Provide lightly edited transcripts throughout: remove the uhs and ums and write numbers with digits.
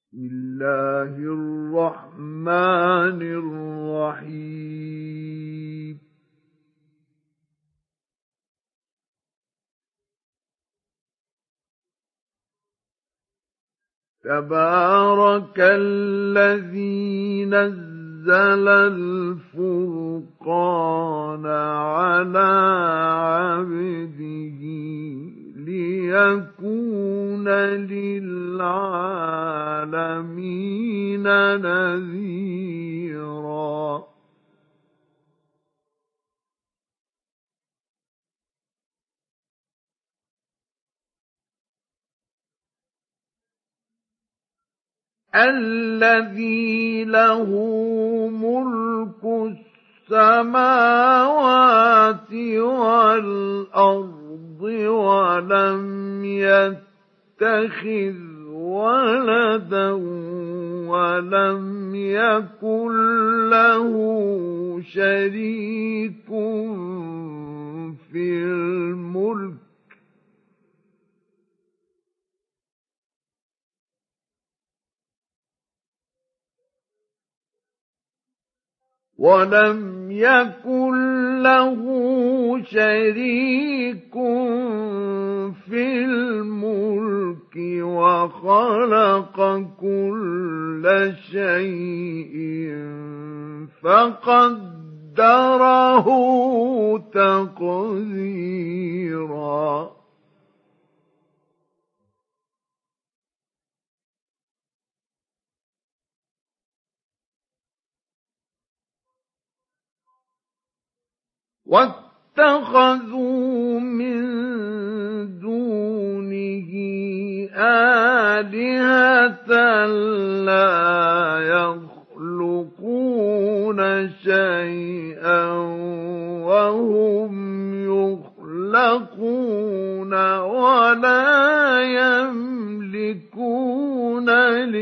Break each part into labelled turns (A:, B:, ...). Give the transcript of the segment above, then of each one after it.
A: بسم الله الرحمن الرحيم تبارك الذي نزل الفرقان على عبده ليكون للعالمين نذيرا الذي له ملك السماوات والأرض ولم يتخذ ولدا ولم يكن له شريك في الملك ولم يكن له شريك في الملك وخلق كل شيء فقدره تقديرا واتخذوا من دونه آلهة لا يخلقون شيئا وهم يخلقون ولا يملكون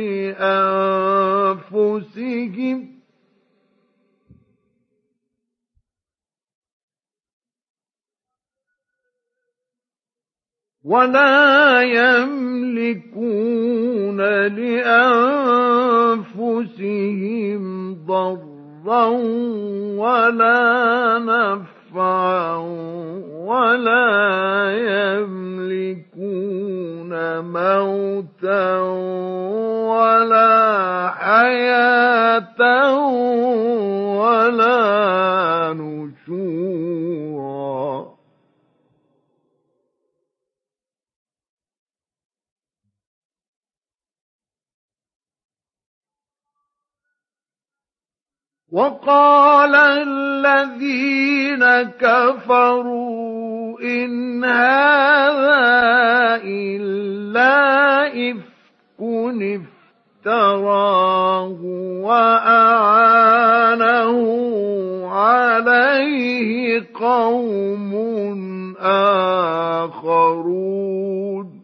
A: لأنفسهم ضرا ولا نفعا ولا يملكون موتا ولا حياة ولا نشورا وقال الذين كفروا إن هذا إلا إفك افتراه وأعانه عليه قوم آخرون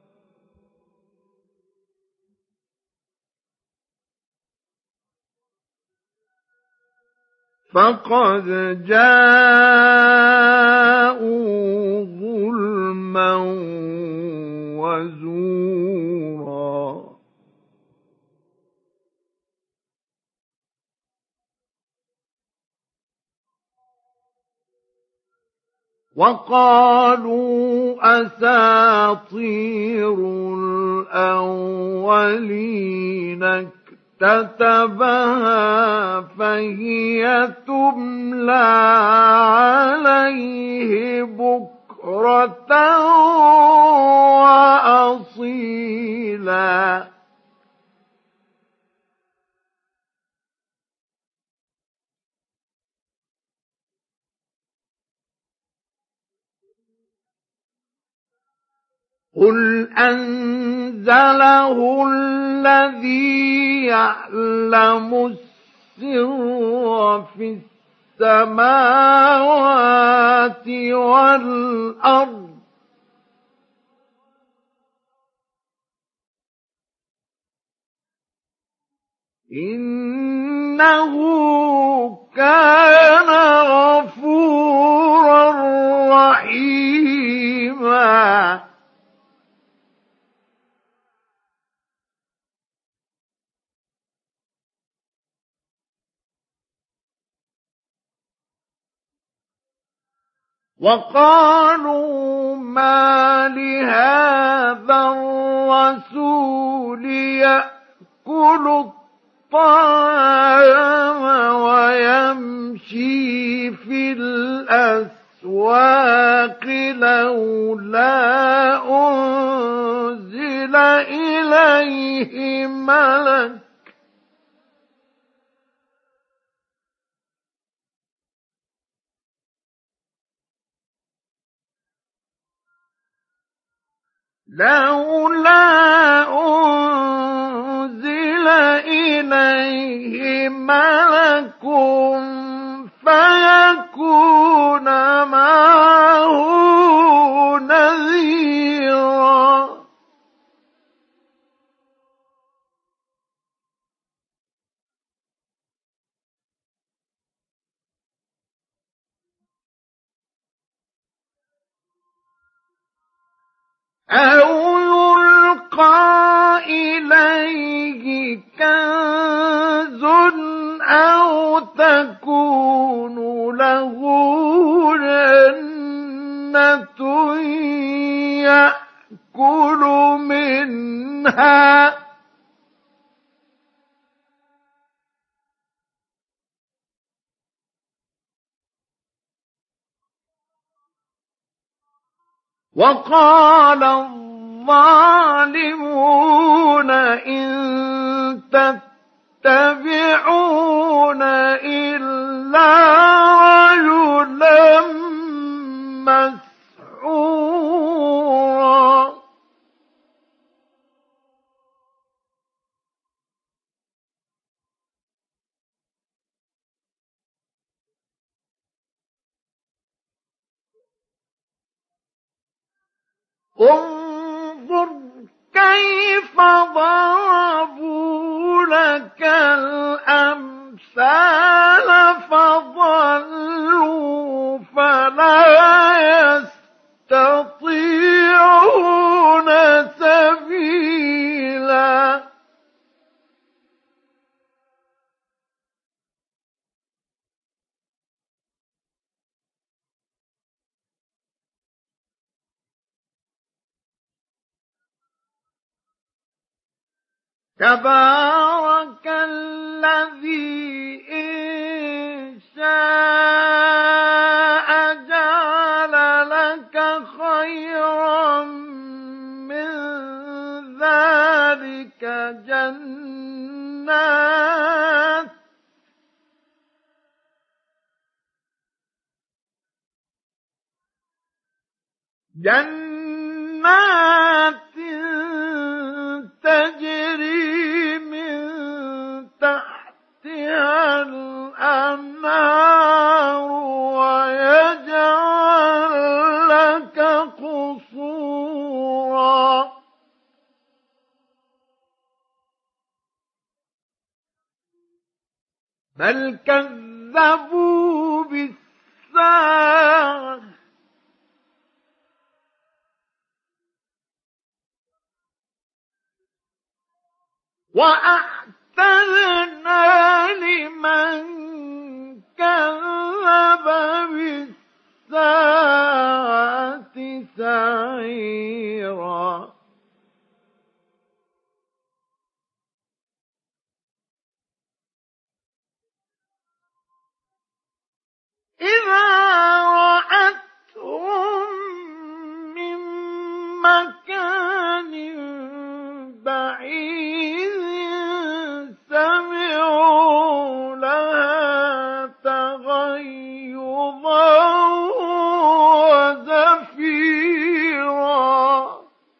A: فقد جاءوا ظلما وزورا وقالوا أساطير الأولين اكتتبها فهي تملى عليه بكرة وأصيلا قل أنزله الذي يعلم السر في السماوات والأرض إنه كان غفورا رحيما وقالوا ما لهذا الرسول يأكل الطعام ويمشي في الأسواق لولا أنزل إليه ملك فيكون معه نذيرا أو يلقى إليه كنز أو تكون له جنة يأكل منها وقال الظالمون إن تتبعون إلا رجلا مسحورا انظر كيف ضربوا لك الأمثال فضلوا فلا يستطيعون سبيلا تبارك الذي إن شاء جعل لك خيرا من ذلك جنات تجري من تحتها الأنهار ويجعل لك قصورا بل كذبوا بالساعة وأعتدنا لمن كذب بالساعة سعيرا إذا رأتهم من مكان بعيد سمعوا لها تغيظا وزفيرا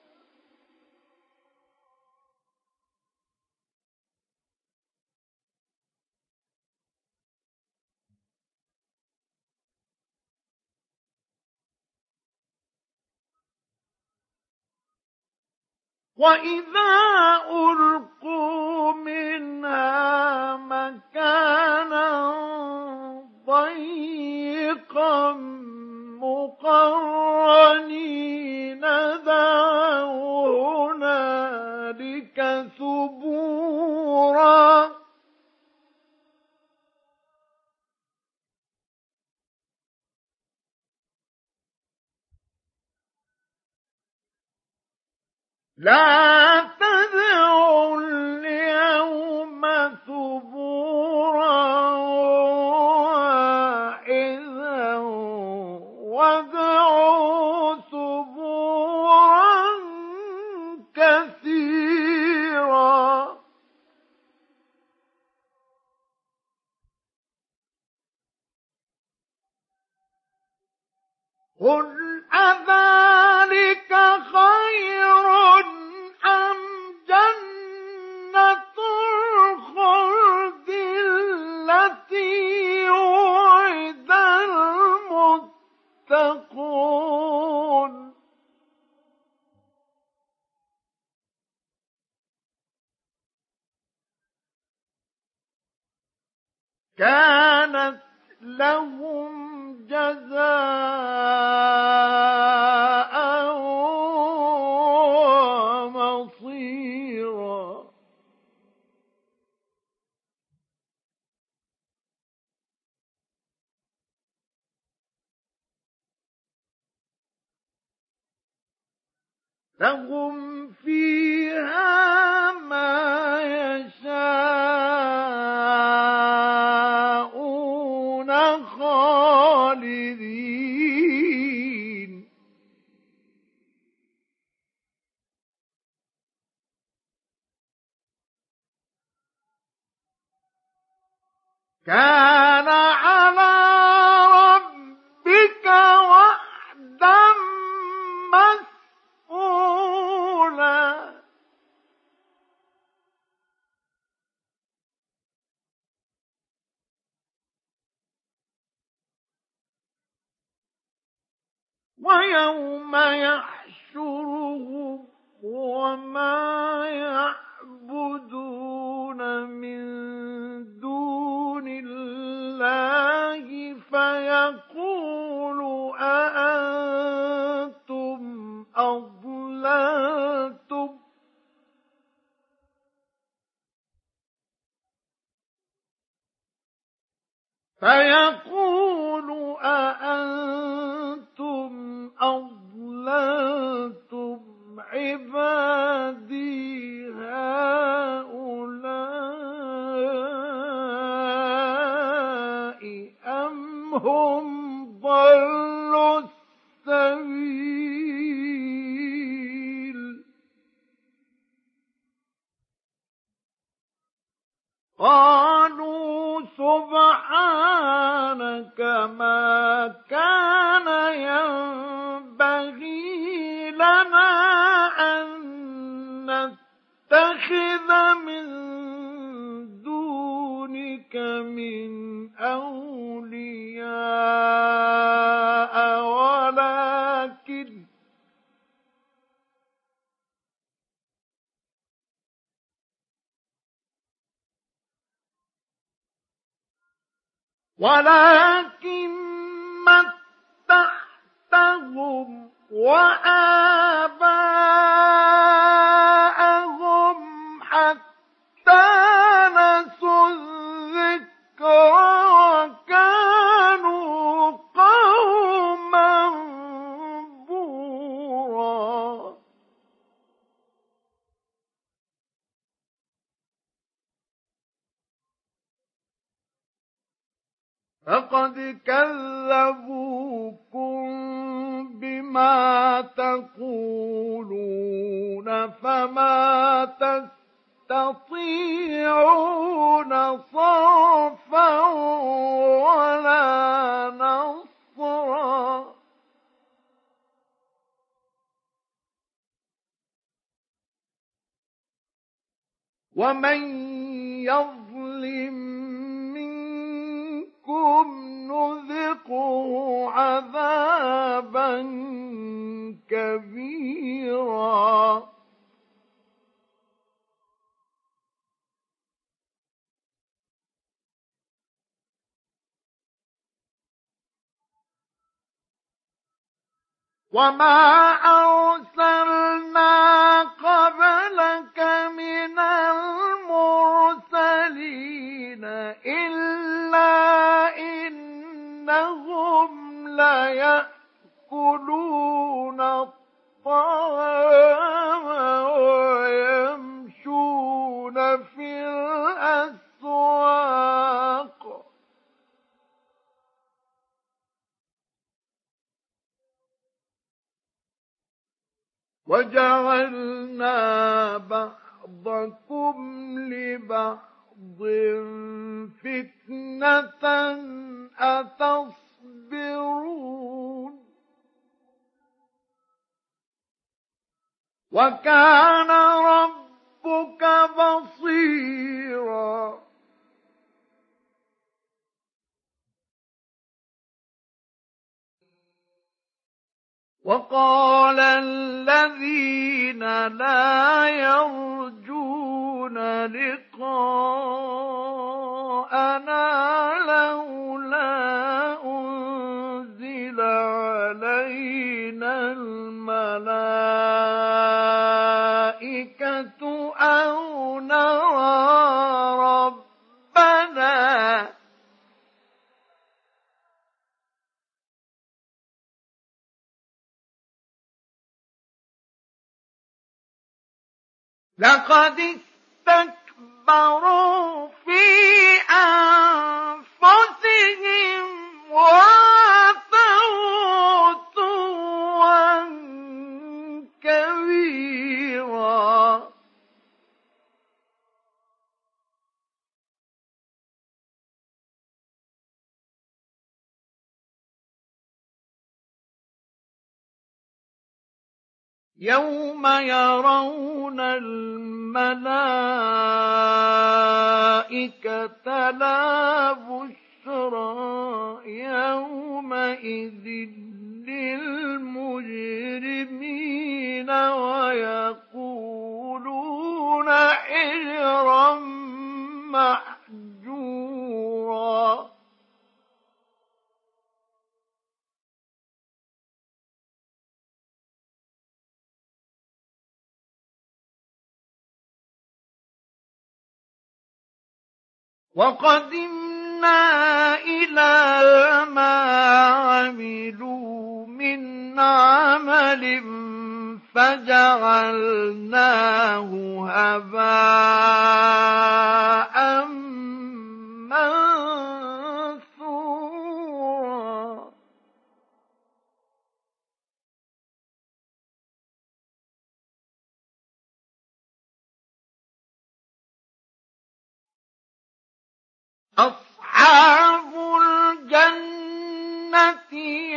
A: وإذا ألقوا منها مكانا ضيقا مقرنين دعوا هنالك ثبورا لا تدعوا اليوم ثبورا واحدا وادعوا ثبورا كثيرا. قل أذلك خير أم جنة الخلد التي وعد المتقون كانت لهم جزاء ومصيرا. لهم فيها ما يشاءون خالدين. كان على ربك وعدا مسئولا. ويوم يحشرهم وما يعبدون من دون الله فيقول أأنتم أضللتم عبادي هؤلاء أم هم ضلوا السبيل. قالوا سبحانك ما كان ينبغي لنا أن نتخذ من دونك من أولياء ولكن متعتهم وآباءهم حتى نسوا الذكر وكانوا قوما بورا. فقد كذبوكم بما تقولون فما تستطيعون صرفا ولا نصرا. ومن يظلم نذقه عذابا كبيرا. وما أرسلنا قبلك من المرسلين إلا إنهم ليأكلون الطعام بعضكم لبعض فتنة أتصبرون وكان ربك بصيرا وقال الذين لا يرجون لقاءنا لولا أنزل علينا الملائكة أو نرى ربنا لقد استكبروا في أنفسهم وعتوا عتوا كبيرا يوم يرون الملائكة لا بشرى يومئذ للمجرمين ويقولون حجرا محجورا وقدمنا إلى ما عملوا من عمل فجعلناه هباء منثورا أصحاب الجنة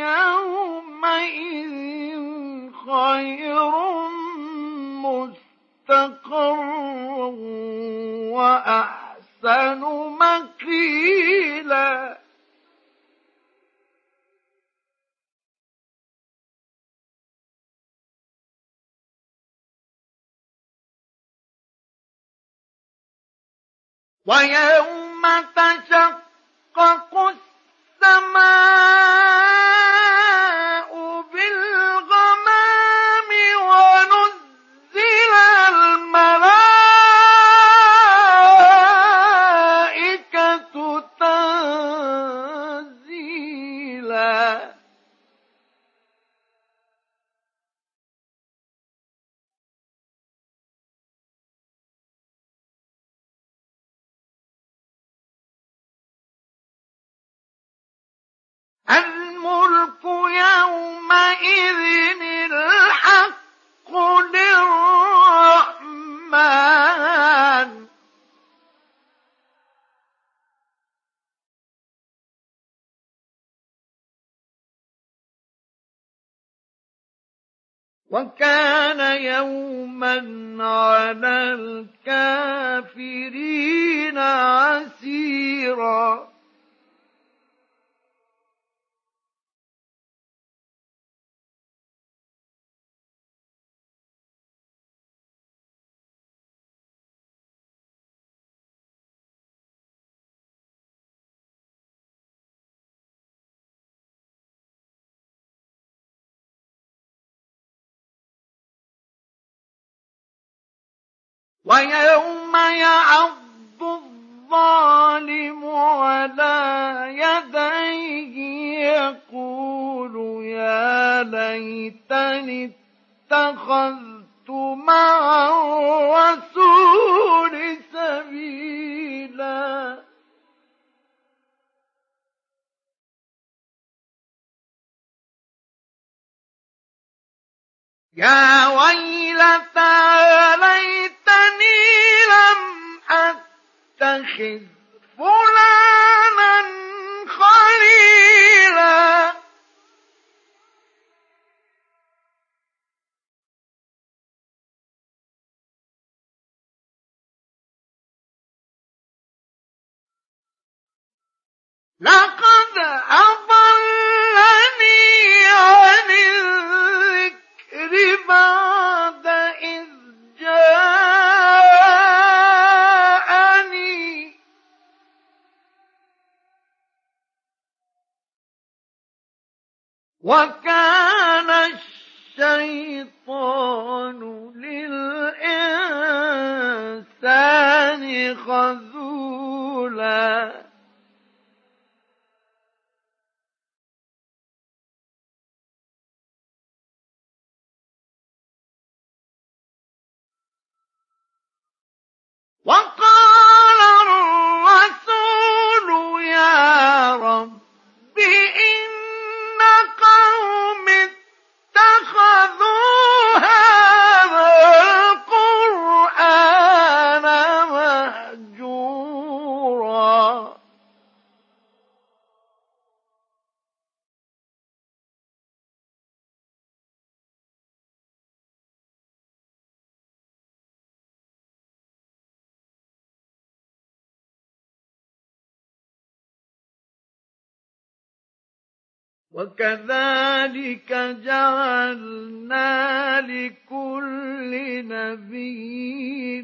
A: يومئذ خير مستقرا وأحسن مقيلا ويوم تشقق السماء بالغمام ونزل الملائكة تنزيلا الملك يومئذ الحق للرحمن وكان يوما على الكافرين عسيرا ويوم يعض الظالم على يديه يقول يا ليتني اتخذت مع الرسول سبيلا يا ويلتى ليتني تتخذ فلانا خليلا لقد أضلني عن الذكر بعد إذ جاءني وكان الشيطان للإنسان خذولا وقال الرسول يا رب إن قوم اتخذوا هذا القرآن مهجورا وكذلك جعلنا لكل نبي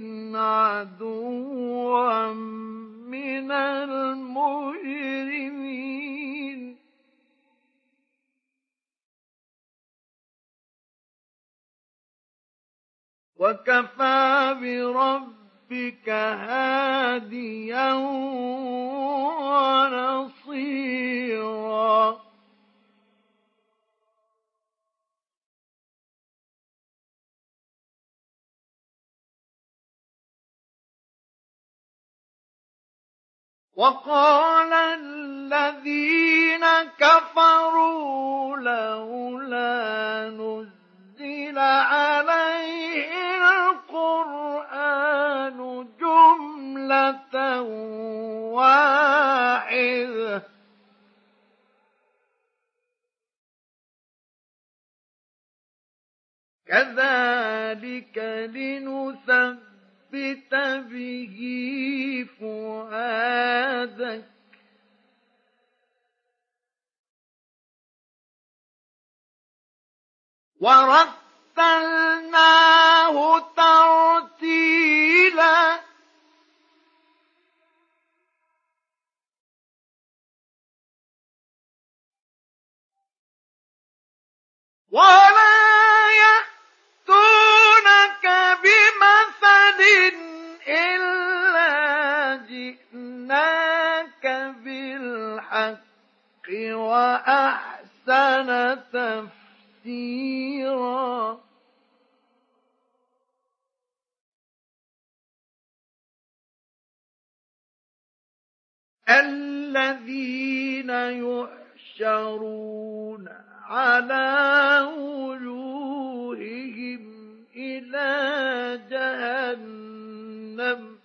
A: عدوا من المجرمين وكفى بربك هاديا ونصيرا وقال الذين كفروا لولا نزل عليه القرآن جملة واحدة كذلك لنثبت به فؤادك ورتلناه ترتيلا ولا يأتونك بمثل إلا جئناك بالحق وأحسن تفسيرا الذين يحشرون على وجوههم إلى جهنم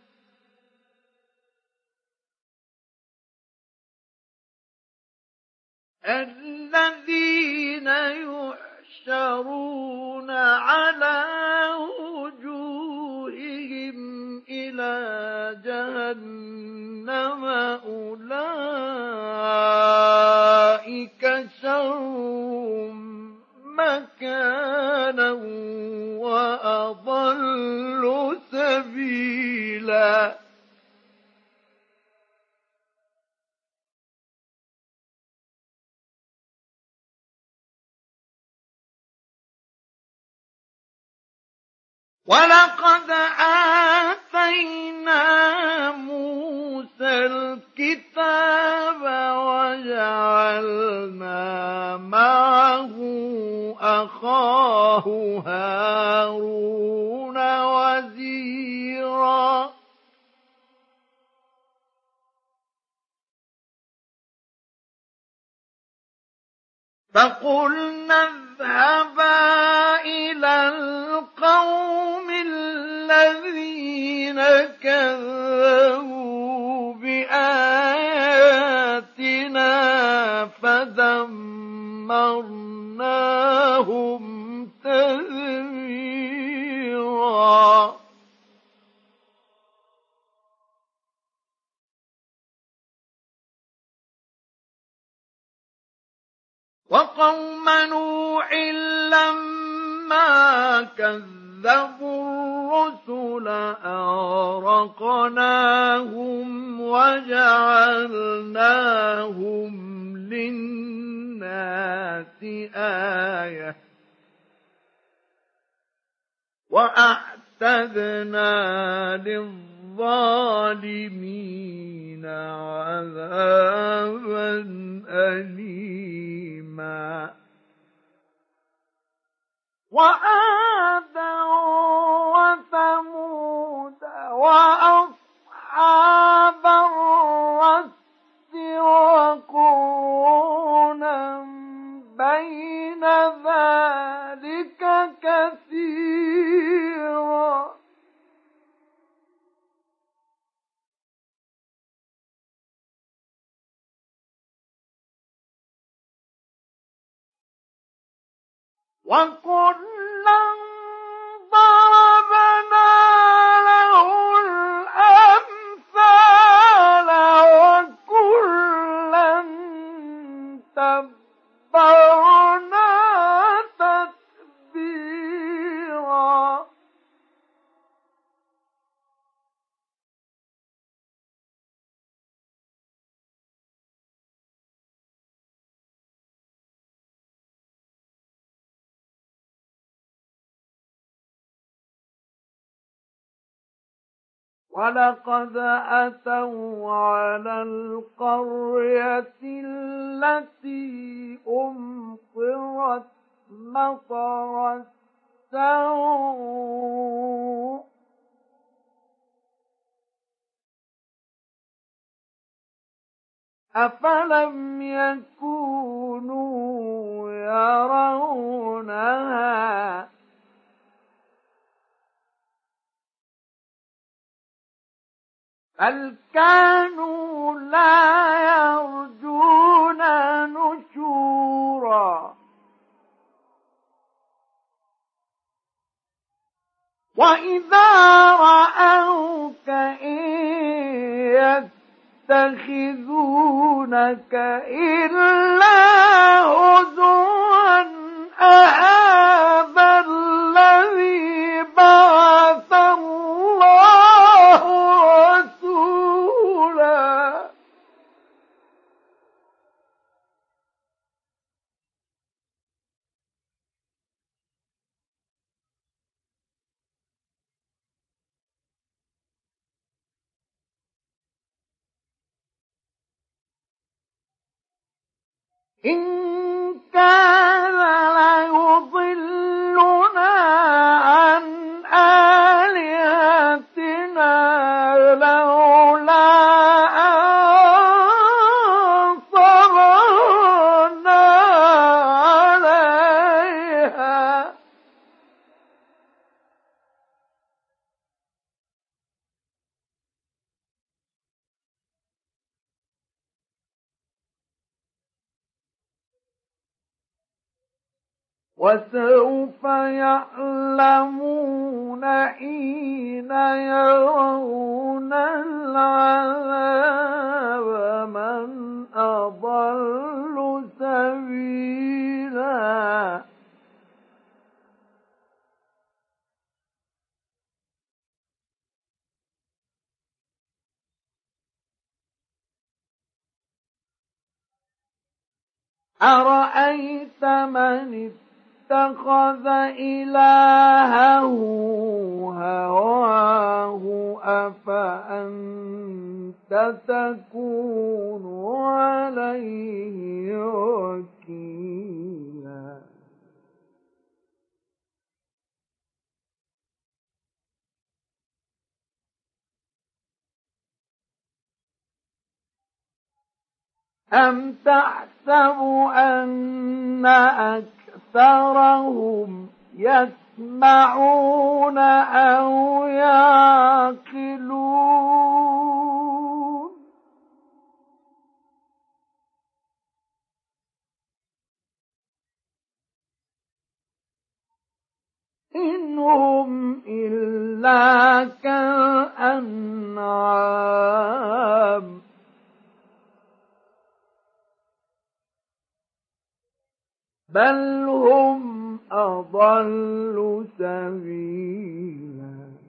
A: الذين يحشرون على وجوههم إلى جهنم أولئك شر مكانا وأضل سبيلا ولقد آتينا موسى الكتاب وجعلنا معه أخاه هارون وزيرا فقلنا اذهبا إلى القوم الذين كذبوا وقوم نوح لما كذبوا الرسل أغرقناهم وجعلناهم للناس آية وأعتدنا للظالمين عذابا أليما وعادا وثمود وأصحاب الرس وقرونا بين ذلك كثيرا وكلا ضربنا له الأمثال وكلا تبرنا تتبيرا ولقد أتوا على القرية التي أمطرت مطر السوء أفلم يكونوا يرونها بل كانوا لا يرجون نشورا وإذا رأوك إن يتخذونك إلا هزوا أهذا الذي بعث الله رسولا إن كان ليضلنا عن آلهتنا لولا أن صبرنا عليها وسوف يعلمون حين يرون العذاب من أضل سبيلا أرأيت من اتخذ إلهه هواه أفأنت تكون عليه وكيلا أم تحسب أن أكثرهم يسمعون أو يعقلون إن هم إلا كالأنعام بل هم أضل سبيلا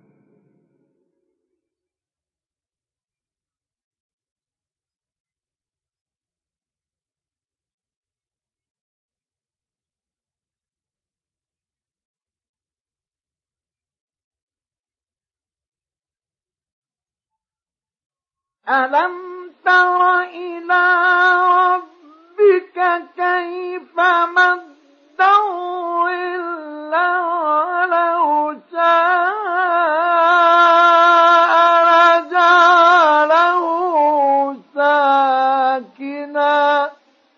A: ألم تر إلى ربك كيف مد الظل ولو شاء لجعله ساكنا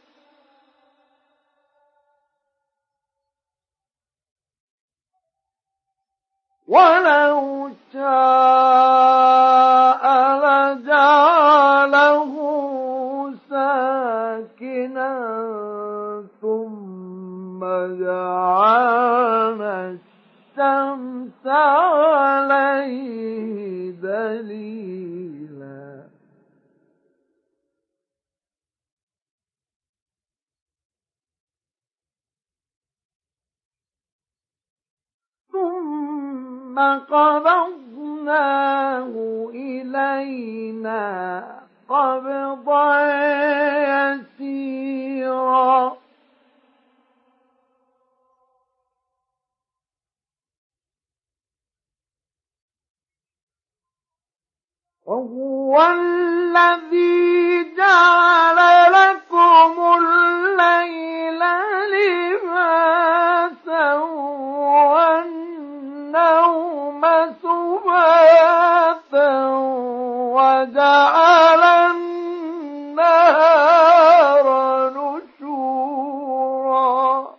A: ولو شاء لجعله ساكنا ثم جعلنا الشمس عليه دليلا ثم قبضناه إلينا قبضا يسيرا وهو الذي جعل لكم الليل لباسا والنوم سباتا وجعل النهار نشورا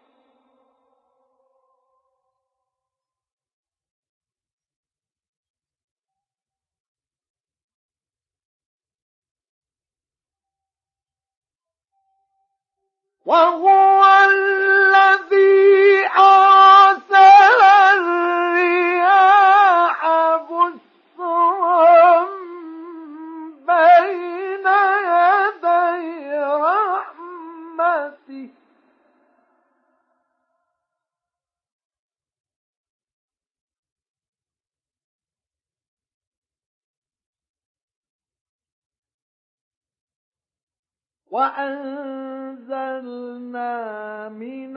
A: وهو الذي أرسل الرياح بشرا بين يدي رحمته وأنزلنا من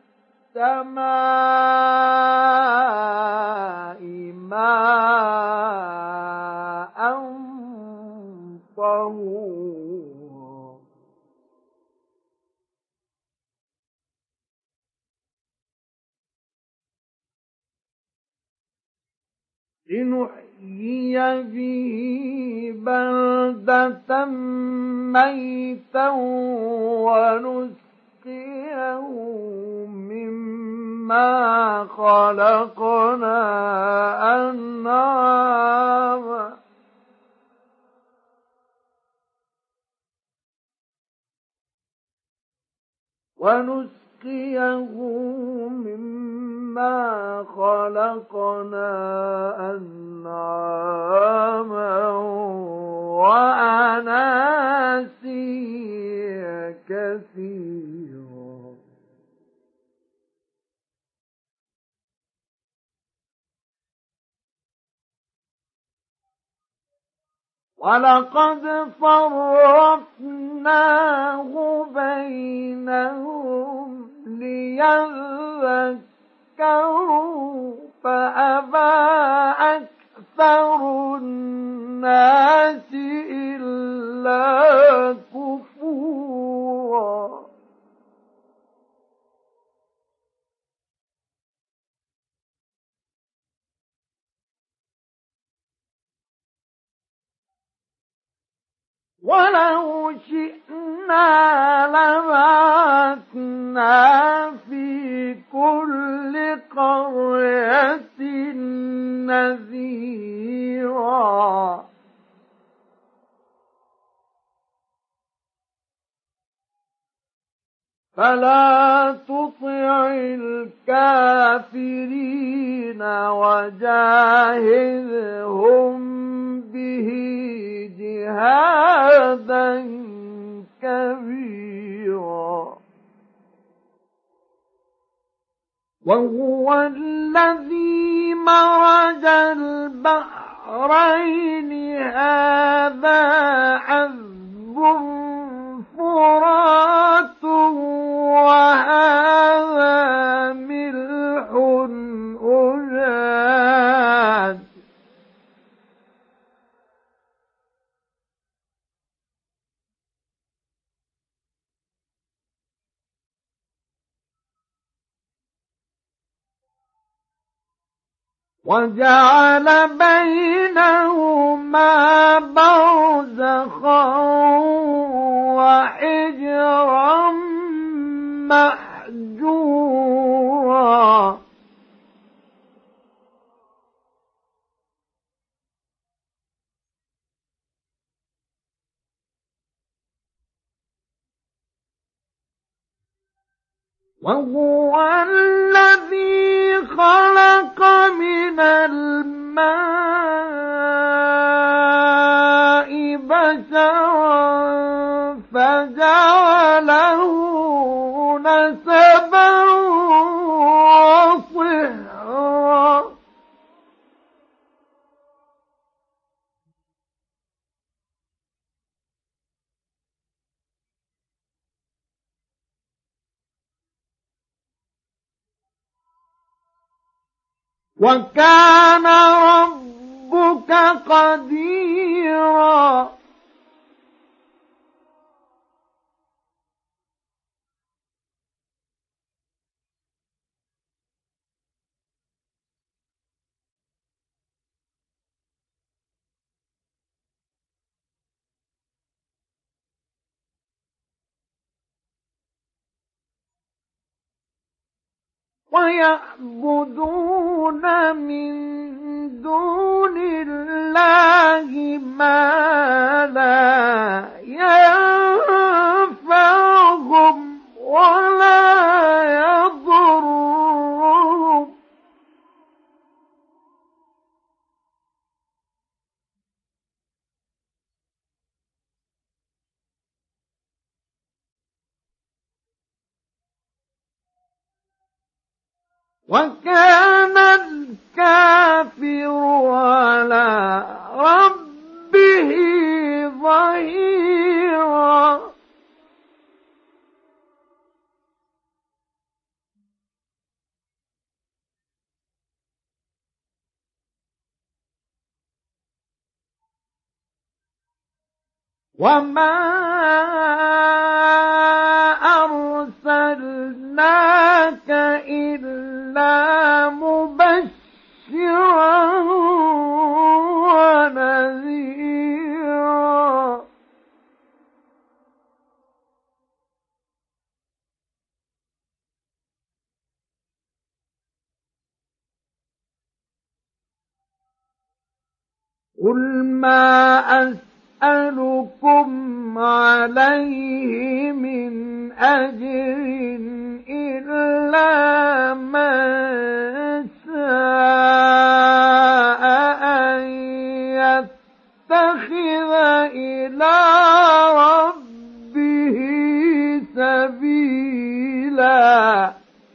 A: السماء ماء طهورا لنحيي به بلدة ميتا ونسقيه مما خلقنا أنعاما وأناسيا كثيرا ولقد صرفناه بينهم ليذكروا فأبى أكثر الناس إلا كفورا ولو شئنا لبعثنا في كل قرية نذيرا فلا تطع الكافرين وجاهدهم به جهادا كبيرا الذي مرج البحرين هذا عذب فرات وهذا ملح أجاج وجعل بينهما برزخا وحجرا محجورا وهو الذي خلق من الماء بشرا فجعله نسبا وصهرا وكان ربك قديرا ويعبدون من دون الله ما لا ينفعهم ولا يضرهم وكان الكافر على ربه ظهيرا وما أرسلناك إلا مبشرا ونذيرا قل ما أسألكم عليه من أجر إلا من شاء أن يتخذ إلى ربه سبيلا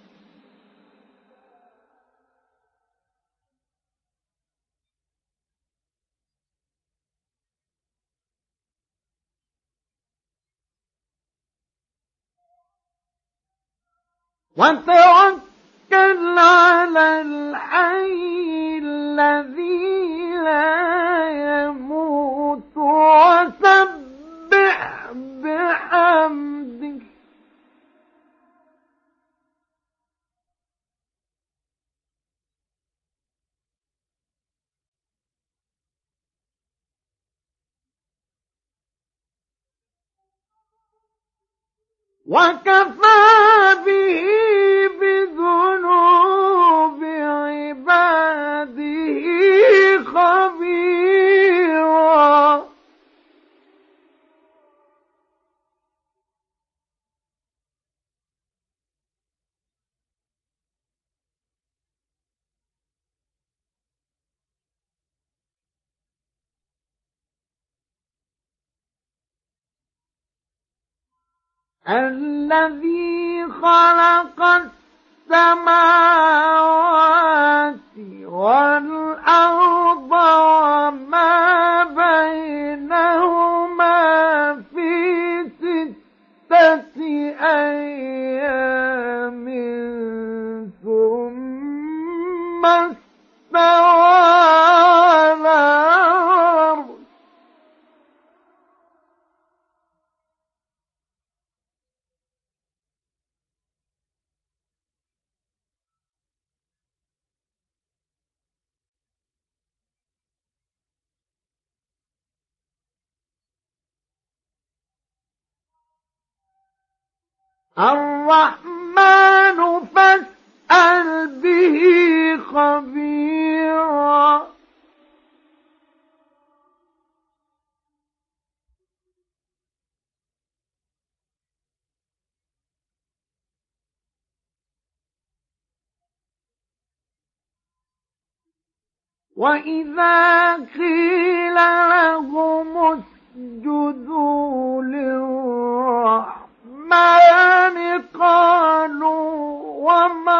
A: وتوكل على الحي الذي لا يموت وسبح بحمده وكفى به بذنوب عباده خبيرا الذي خلق السماوات والأرض وما بينهما في 6 أيام ثم استوى على العرش. الرحمن فاسأل به خبيرا. وإذا قيل لهم اسجدوا للرحمن قالوا وما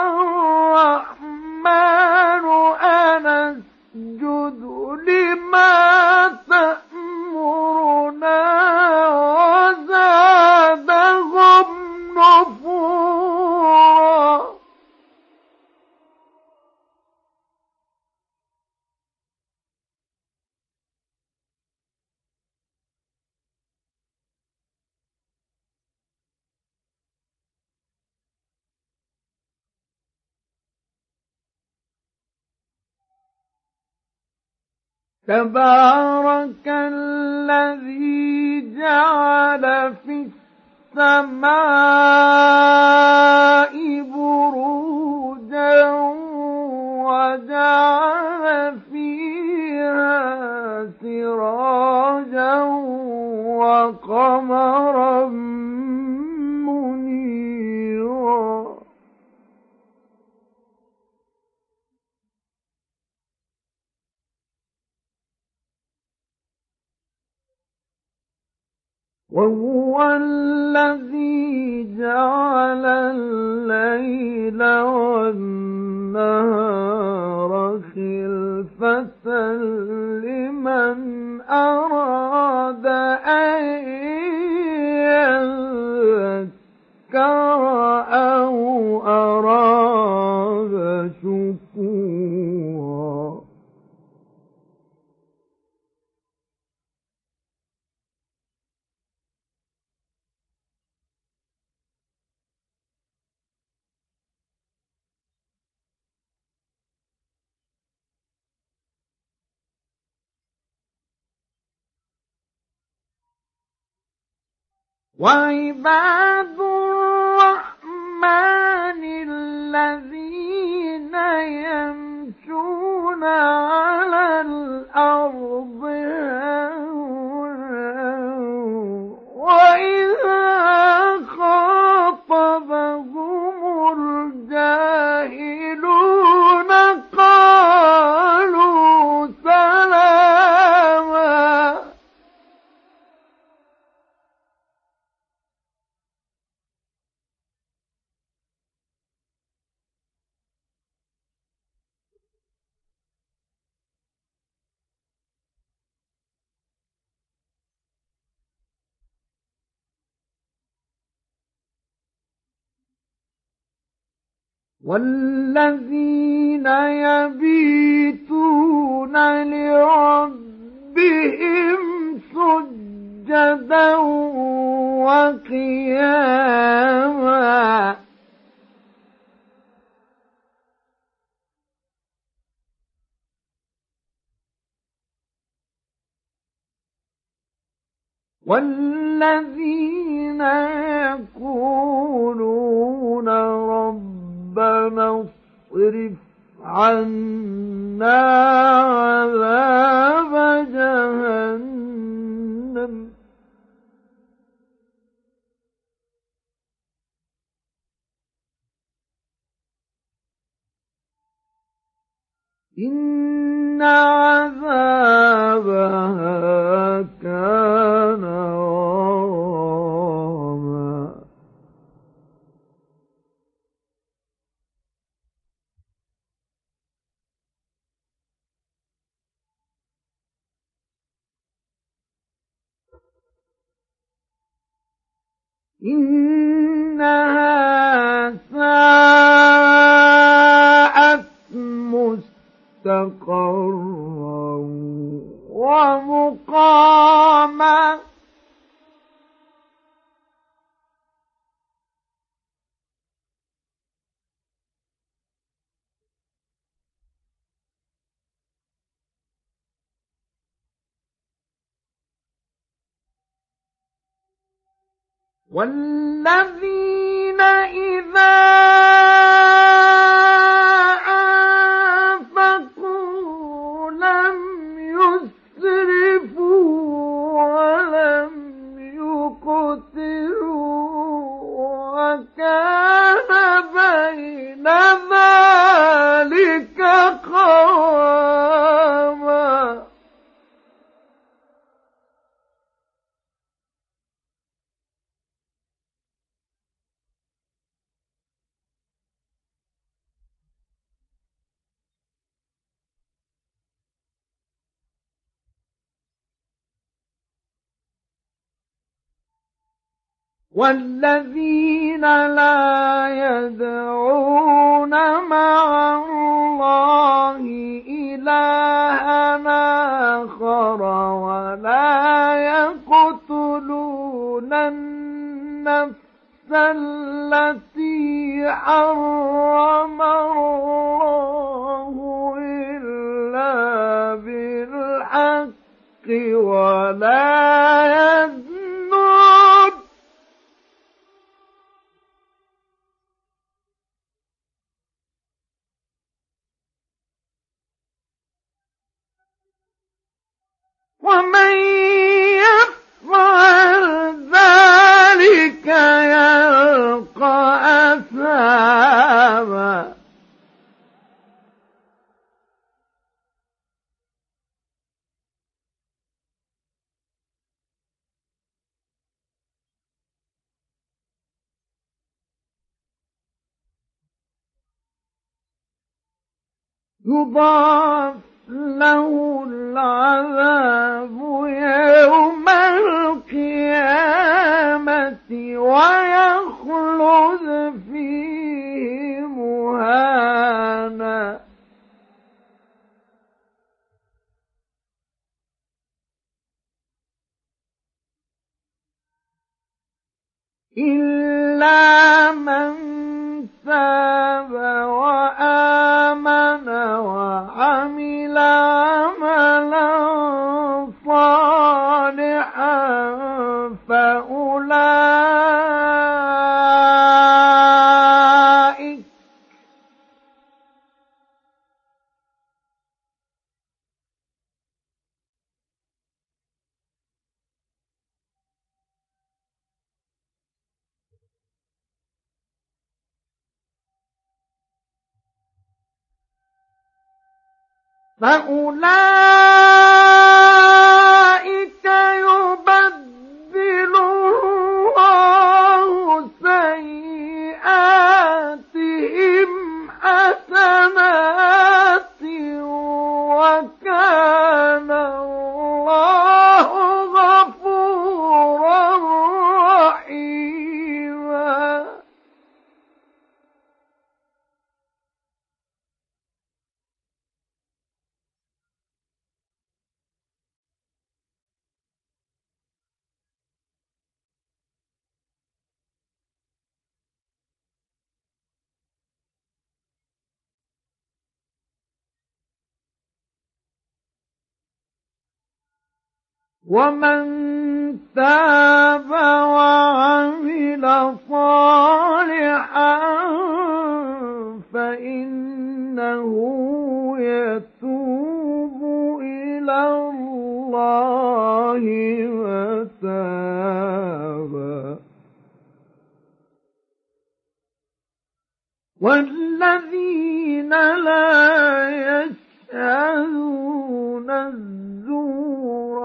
A: الرحمن أنسجد لما تأمرنا وزادهم نفورا. تبارك الذي جعل في السماء بروجا وجعل فيها سراجا وقمرا منيرا. وهو الذي جعل الليل والنهار خلفة لمن أراد أن يذكر أو أراد شكورا. وعباد الرحمن الذين يمشون على الأرض هونا وإذا خاطبهم الجاهلون قالوا سلاما. والذين يبيتون لربهم سجدا وقياما. والذين يقولون ربنا اصرف عنا عذاب جهنم إن عذابها كان غراما. إنها ساءت مستقرا ومقاما والذين إذا أنفقوا لم يسرفوا ولم يقتروا وكان بين ذلك قواما والذين لا يدعون مع الله إلها آخر ولا يقتلون النفس التي حرم الله إلا بالحق ولا يزنون ومن يفعل ذلك يلقى أثاما يضاعف له العذاب يوم القيامة ويخلد فيه مهانا إلا من تاب وآمن وعمل عملا صالحا فأولئك يبدل الله سيئاتهم حسنات وكان الله غفورا رحيما ومن تاب وعمل صالحا فإنه يتوب إلى الله متابا والذين لا يشهدون الزور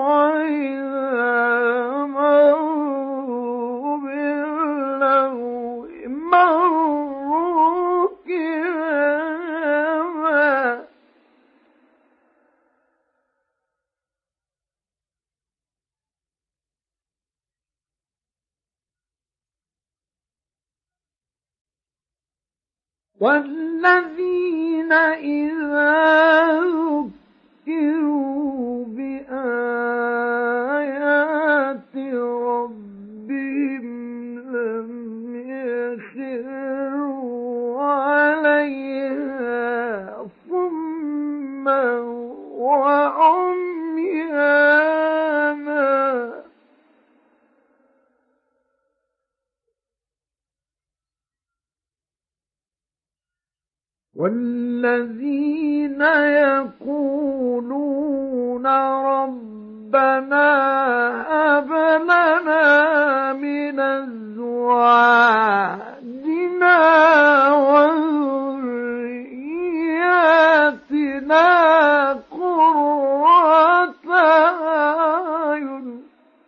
A: وإذا مروا باللغو مروا كراما والذين إذا ذكروا بآيات ربهم لم يخروا عليها صما وعميانا والذين يقولون ربنا هب لنا من أزواجنا وذرياتنا قرة أعين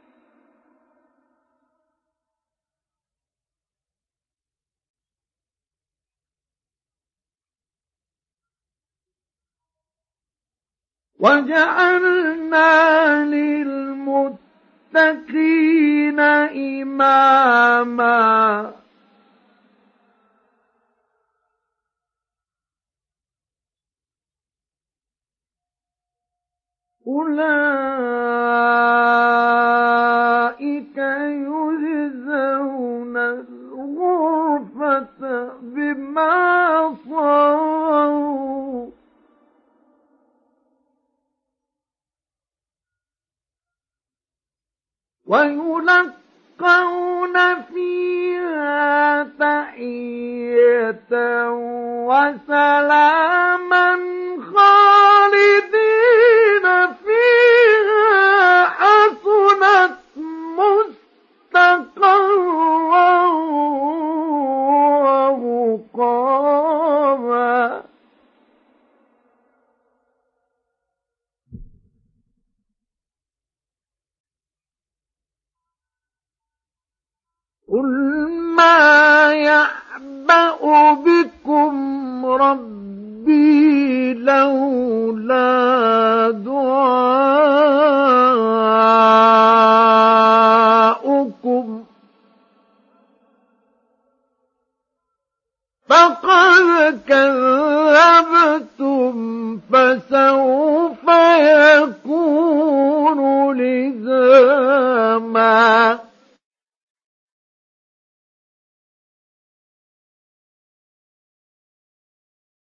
A: وجعلنا للمتقين إماما أولئك يجزون الغرفة بما صبروا ويلقون فيها تحية وسلاما خالدين فيها حسنت مستقرا ومقاما قل ما يعبأ بكم ربي لولا